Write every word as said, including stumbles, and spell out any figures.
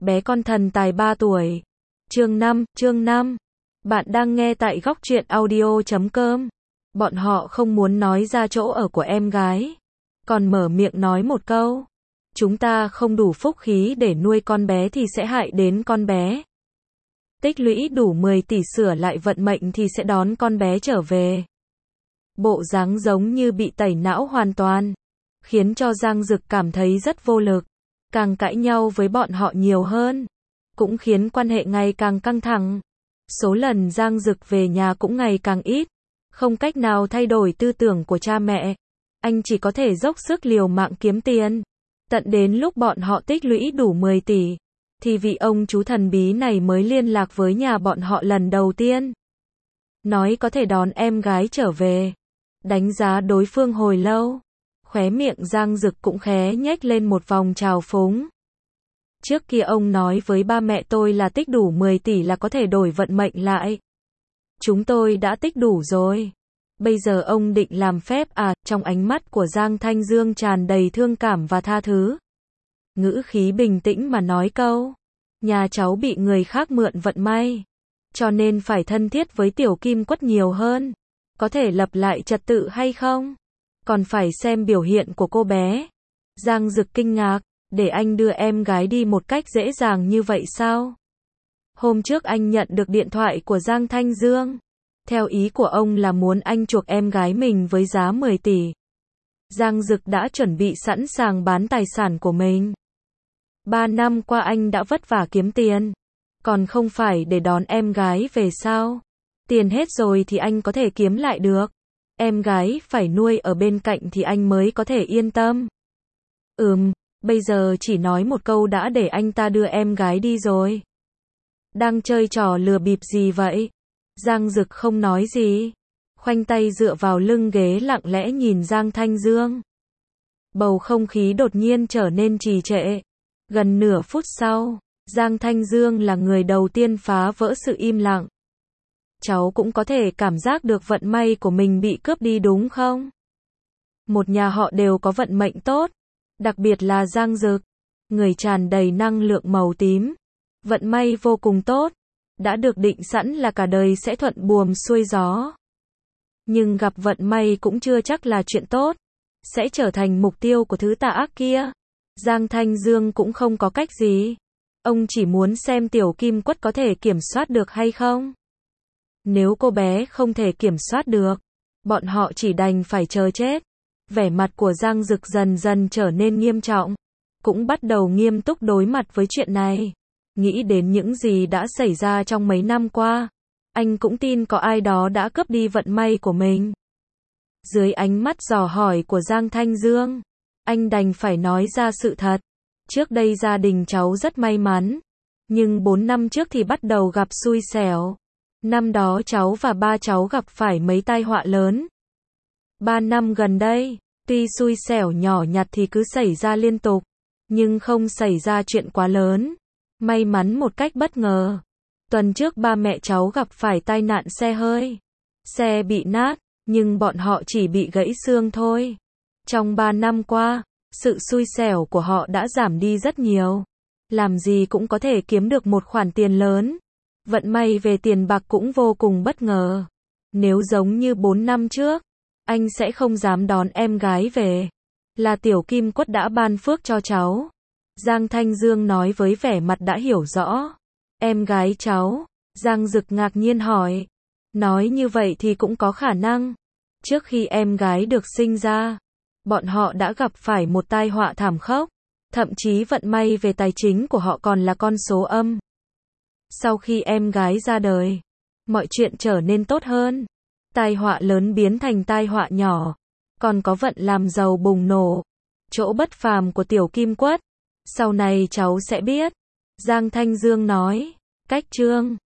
bé con thần tài ba tuổi. Chương năm, chương năm. Bạn đang nghe tại góc truyện audio chấm com. Bọn họ không muốn nói ra chỗ ở của em gái. Còn mở miệng nói một câu. Chúng ta không đủ phúc khí để nuôi con bé thì sẽ hại đến con bé. Tích lũy đủ mười tỷ sửa lại vận mệnh thì sẽ đón con bé trở về. Bộ dáng giống như bị tẩy não hoàn toàn. Khiến cho Giang Dực cảm thấy rất vô lực. Càng cãi nhau với bọn họ nhiều hơn. Cũng khiến quan hệ ngày càng căng thẳng. Số lần Giang Dực về nhà cũng ngày càng ít. Không cách nào thay đổi tư tưởng của cha mẹ. Anh chỉ có thể dốc sức liều mạng kiếm tiền. Tận đến lúc bọn họ tích lũy đủ mười tỷ. Thì vị ông chú thần bí này mới liên lạc với nhà bọn họ lần đầu tiên. Nói có thể đón em gái trở về. Đánh giá đối phương hồi lâu. Khóe miệng Giang Dực cũng khé nhếch lên một vòng trào phúng. Trước kia ông nói với ba mẹ tôi là tích đủ mười tỷ là có thể đổi vận mệnh lại. Chúng tôi đã tích đủ rồi. Bây giờ ông định làm phép à? Trong ánh mắt của Giang Thanh Dương tràn đầy thương cảm và tha thứ. Ngữ khí bình tĩnh mà nói câu. Nhà cháu bị người khác mượn vận may. Cho nên phải thân thiết với Tiểu Kim Quất nhiều hơn. Có thể lập lại trật tự hay không? Còn phải xem biểu hiện của cô bé. Giang Dực kinh ngạc. Để anh đưa em gái đi một cách dễ dàng như vậy sao? Hôm trước anh nhận được điện thoại của Giang Thanh Dương. Theo ý của ông là muốn anh chuộc em gái mình với giá mười tỷ. Giang Dực đã chuẩn bị sẵn sàng bán tài sản của mình. Ba năm qua anh đã vất vả kiếm tiền. Còn không phải để đón em gái về sao? Tiền hết rồi thì anh có thể kiếm lại được. Em gái phải nuôi ở bên cạnh thì anh mới có thể yên tâm. Ừm, bây giờ chỉ nói một câu đã để anh ta đưa em gái đi rồi. Đang chơi trò lừa bịp gì vậy? Giang Dực không nói gì. Khoanh tay dựa vào lưng ghế lặng lẽ nhìn Giang Thanh Dương. Bầu không khí đột nhiên trở nên trì trệ. Gần nửa phút sau, Giang Thanh Dương là người đầu tiên phá vỡ sự im lặng. Cháu cũng có thể cảm giác được vận may của mình bị cướp đi đúng không? Một nhà họ đều có vận mệnh tốt. Đặc biệt là Giang Dực. Người tràn đầy năng lượng màu tím. Vận may vô cùng tốt. Đã được định sẵn là cả đời sẽ thuận buồm xuôi gió. Nhưng gặp vận may cũng chưa chắc là chuyện tốt. Sẽ trở thành mục tiêu của thứ tà ác kia. Giang Thanh Dương cũng không có cách gì. Ông chỉ muốn xem Tiểu Kim Quất có thể kiểm soát được hay không. Nếu cô bé không thể kiểm soát được, bọn họ chỉ đành phải chờ chết. Vẻ mặt của Giang Dực dần dần trở nên nghiêm trọng. Cũng bắt đầu nghiêm túc đối mặt với chuyện này. Nghĩ đến những gì đã xảy ra trong mấy năm qua. Anh cũng tin có ai đó đã cướp đi vận may của mình. Dưới ánh mắt dò hỏi của Giang Thanh Dương, anh đành phải nói ra sự thật. Trước đây gia đình cháu rất may mắn. Nhưng bốn năm trước thì bắt đầu gặp xui xẻo. Năm đó cháu và ba cháu gặp phải mấy tai họa lớn. Ba năm gần đây, tuy xui xẻo nhỏ nhặt thì cứ xảy ra liên tục. Nhưng không xảy ra chuyện quá lớn. May mắn một cách bất ngờ. Tuần trước ba mẹ cháu gặp phải tai nạn xe hơi. Xe bị nát, nhưng bọn họ chỉ bị gãy xương thôi. Trong ba năm qua, sự xui xẻo của họ đã giảm đi rất nhiều. Làm gì cũng có thể kiếm được một khoản tiền lớn. Vận may về tiền bạc cũng vô cùng bất ngờ. Nếu giống như bốn năm trước, anh sẽ không dám đón em gái về. Là Tiểu Kim Quất đã ban phước cho cháu. Giang Thanh Dương nói với vẻ mặt đã hiểu rõ. Em gái cháu? Giang Dực ngạc nhiên hỏi. Nói như vậy thì cũng có khả năng. Trước khi em gái được sinh ra, bọn họ đã gặp phải một tai họa thảm khốc. Thậm chí vận may về tài chính của họ còn là con số âm. Sau khi em gái ra đời, mọi chuyện trở nên tốt hơn. Tai họa lớn biến thành tai họa nhỏ. Còn có vận làm giàu bùng nổ. Chỗ bất phàm của Tiểu Kim Quất. Sau này cháu sẽ biết. Giang Thanh Dương nói. Cách chương